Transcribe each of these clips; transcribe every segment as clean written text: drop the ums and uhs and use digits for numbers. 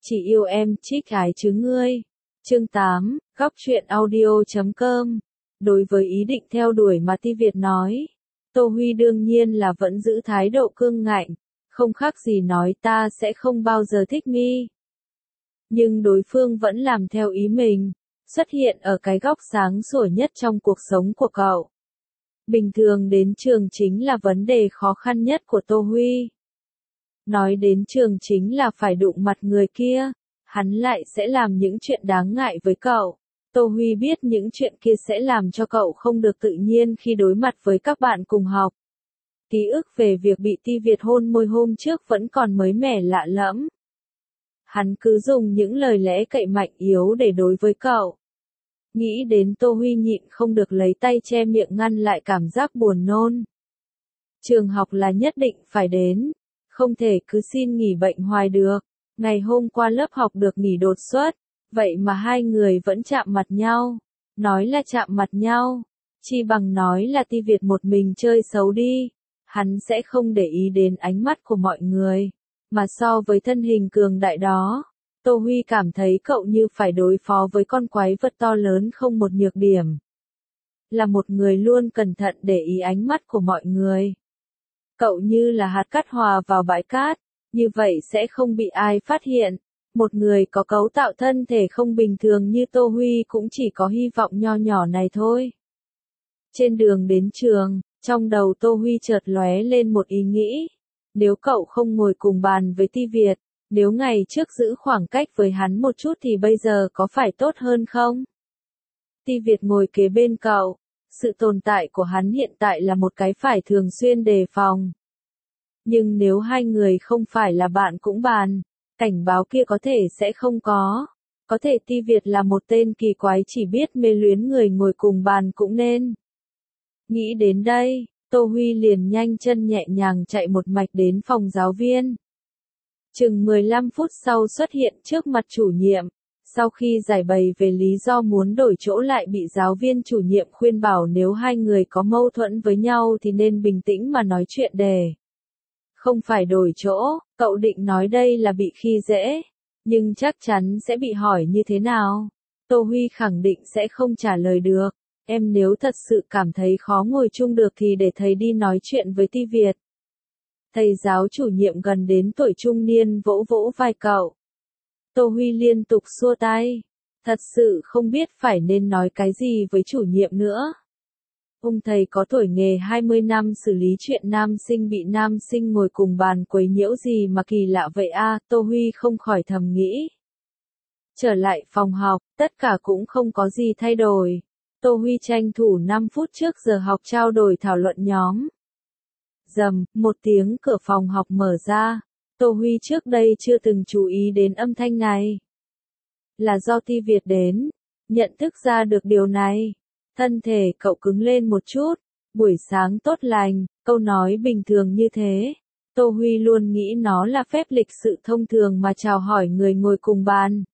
Chỉ yêu em, trích ái chứ ngươi. Chương 8, góc truyện audio.com. Đối với ý định theo đuổi mà Ti Việt nói, Tô Huy đương nhiên là vẫn giữ thái độ cương ngạnh, không khác gì nói ta sẽ không bao giờ thích mi. Nhưng đối phương vẫn làm theo ý mình, xuất hiện ở cái góc sáng sủa nhất trong cuộc sống của cậu. Bình thường đến trường chính là vấn đề khó khăn nhất của Tô Huy. Nói đến trường chính là phải đụng mặt người kia, hắn lại sẽ làm những chuyện đáng ngại với cậu. Tô Huy biết những chuyện kia sẽ làm cho cậu không được tự nhiên khi đối mặt với các bạn cùng học. Ký ức về việc bị Ti Việt hôn môi hôm trước vẫn còn mới mẻ lạ lẫm. Hắn cứ dùng những lời lẽ cậy mạnh yếu để đối với cậu. Nghĩ đến Tô Huy nhịn không được lấy tay che miệng ngăn lại cảm giác buồn nôn. Trường học là nhất định phải đến, không thể cứ xin nghỉ bệnh hoài được. Ngày hôm qua lớp học được nghỉ đột xuất, vậy mà hai người vẫn chạm mặt nhau. Nói là chạm mặt nhau, chi bằng nói là Ti Việt một mình chơi xấu đi. Hắn sẽ không để ý đến ánh mắt của mọi người. Mà so với thân hình cường đại đó, Tô Huy cảm thấy cậu như phải đối phó với con quái vật to lớn không một nhược điểm. Là một người luôn cẩn thận để ý ánh mắt của mọi người. Cậu như là hạt cát hòa vào bãi cát, như vậy sẽ không bị ai phát hiện. Một người có cấu tạo thân thể không bình thường như Tô Huy cũng chỉ có hy vọng nho nhỏ này thôi. Trên đường đến trường, trong đầu Tô Huy chợt lóe lên một ý nghĩ. Nếu cậu không ngồi cùng bàn với Ti Việt, nếu ngày trước giữ khoảng cách với hắn một chút thì bây giờ có phải tốt hơn không? Ti Việt ngồi kế bên cậu, sự tồn tại của hắn hiện tại là một cái phải thường xuyên đề phòng. Nhưng nếu hai người không phải là bạn cũng bàn, cảnh báo kia có thể sẽ không có. Có thể Ti Việt là một tên kỳ quái chỉ biết mê luyến người ngồi cùng bàn cũng nên. Nghĩ đến đây, Tô Huy liền nhanh chân nhẹ nhàng chạy một mạch đến phòng giáo viên. Chừng 15 phút sau xuất hiện trước mặt chủ nhiệm. Sau khi giải bày về lý do muốn đổi chỗ lại bị giáo viên chủ nhiệm khuyên bảo nếu hai người có mâu thuẫn với nhau thì nên bình tĩnh mà nói chuyện đề. Không phải đổi chỗ, cậu định nói đây là bị khi dễ, nhưng chắc chắn sẽ bị hỏi như thế nào. Tô Huy khẳng định sẽ không trả lời được. Em nếu thật sự cảm thấy khó ngồi chung được thì để thầy đi nói chuyện với Ti Việt. Thầy giáo chủ nhiệm gần đến tuổi trung niên vỗ vỗ vai cậu. Tô Huy liên tục xua tay. Thật sự không biết phải nên nói cái gì với chủ nhiệm nữa. Ông thầy có tuổi nghề 20 năm xử lý chuyện nam sinh bị nam sinh ngồi cùng bàn quấy nhiễu gì mà kỳ lạ vậy a, Tô Huy không khỏi thầm nghĩ. Trở lại phòng học, tất cả cũng không có gì thay đổi. Tô Huy tranh thủ 5 phút trước giờ học trao đổi thảo luận nhóm. Rầm, một tiếng cửa phòng học mở ra. Tô Huy trước đây chưa từng chú ý đến âm thanh này. Là do Ti Việt đến. Nhận thức ra được điều này. Thân thể cậu cứng lên một chút. Buổi sáng tốt lành, câu nói bình thường như thế. Tô Huy luôn nghĩ nó là phép lịch sự thông thường mà chào hỏi người ngồi cùng bàn.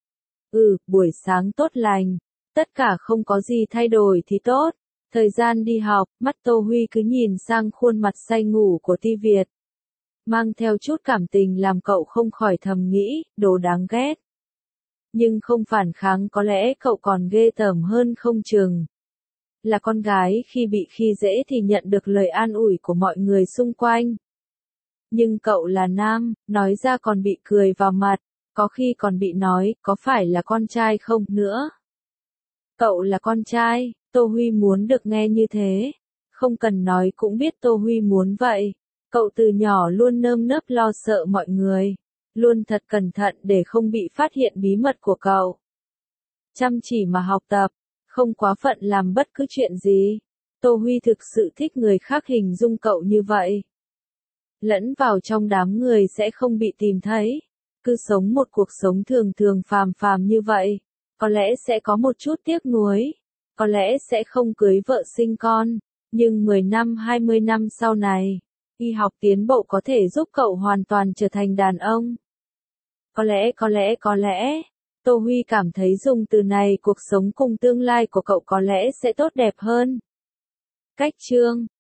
Buổi sáng tốt lành. Tất cả không có gì thay đổi thì tốt. Thời gian đi học, mắt Tô Huy cứ nhìn sang khuôn mặt say ngủ của Ti Việt. Mang theo chút cảm tình làm cậu không khỏi thầm nghĩ, đồ đáng ghét. Nhưng không phản kháng có lẽ cậu còn ghê tởm hơn không chừng. Là con gái khi bị khi dễ thì nhận được lời an ủi của mọi người xung quanh. Nhưng cậu là nam, nói ra còn bị cười vào mặt, có khi còn bị nói, có phải là con trai không nữa. Cậu là con trai, Tô Huy muốn được nghe như thế. Không cần nói cũng biết Tô Huy muốn vậy. Cậu từ nhỏ luôn nơm nớp lo sợ mọi người. Luôn thật cẩn thận để không bị phát hiện bí mật của cậu. Chăm chỉ mà học tập, không quá phận làm bất cứ chuyện gì. Tô Huy thực sự thích người khác hình dung cậu như vậy. Lẫn vào trong đám người sẽ không bị tìm thấy. Cứ sống một cuộc sống thường thường phàm phàm như vậy. Có lẽ sẽ có một chút tiếc nuối. Có lẽ sẽ không cưới vợ sinh con. Nhưng 10 năm 20 năm sau này, y học tiến bộ có thể giúp cậu hoàn toàn trở thành đàn ông. Có lẽ, Tô Huy cảm thấy dùng từ này cuộc sống cùng tương lai của cậu có lẽ sẽ tốt đẹp hơn. Cách chương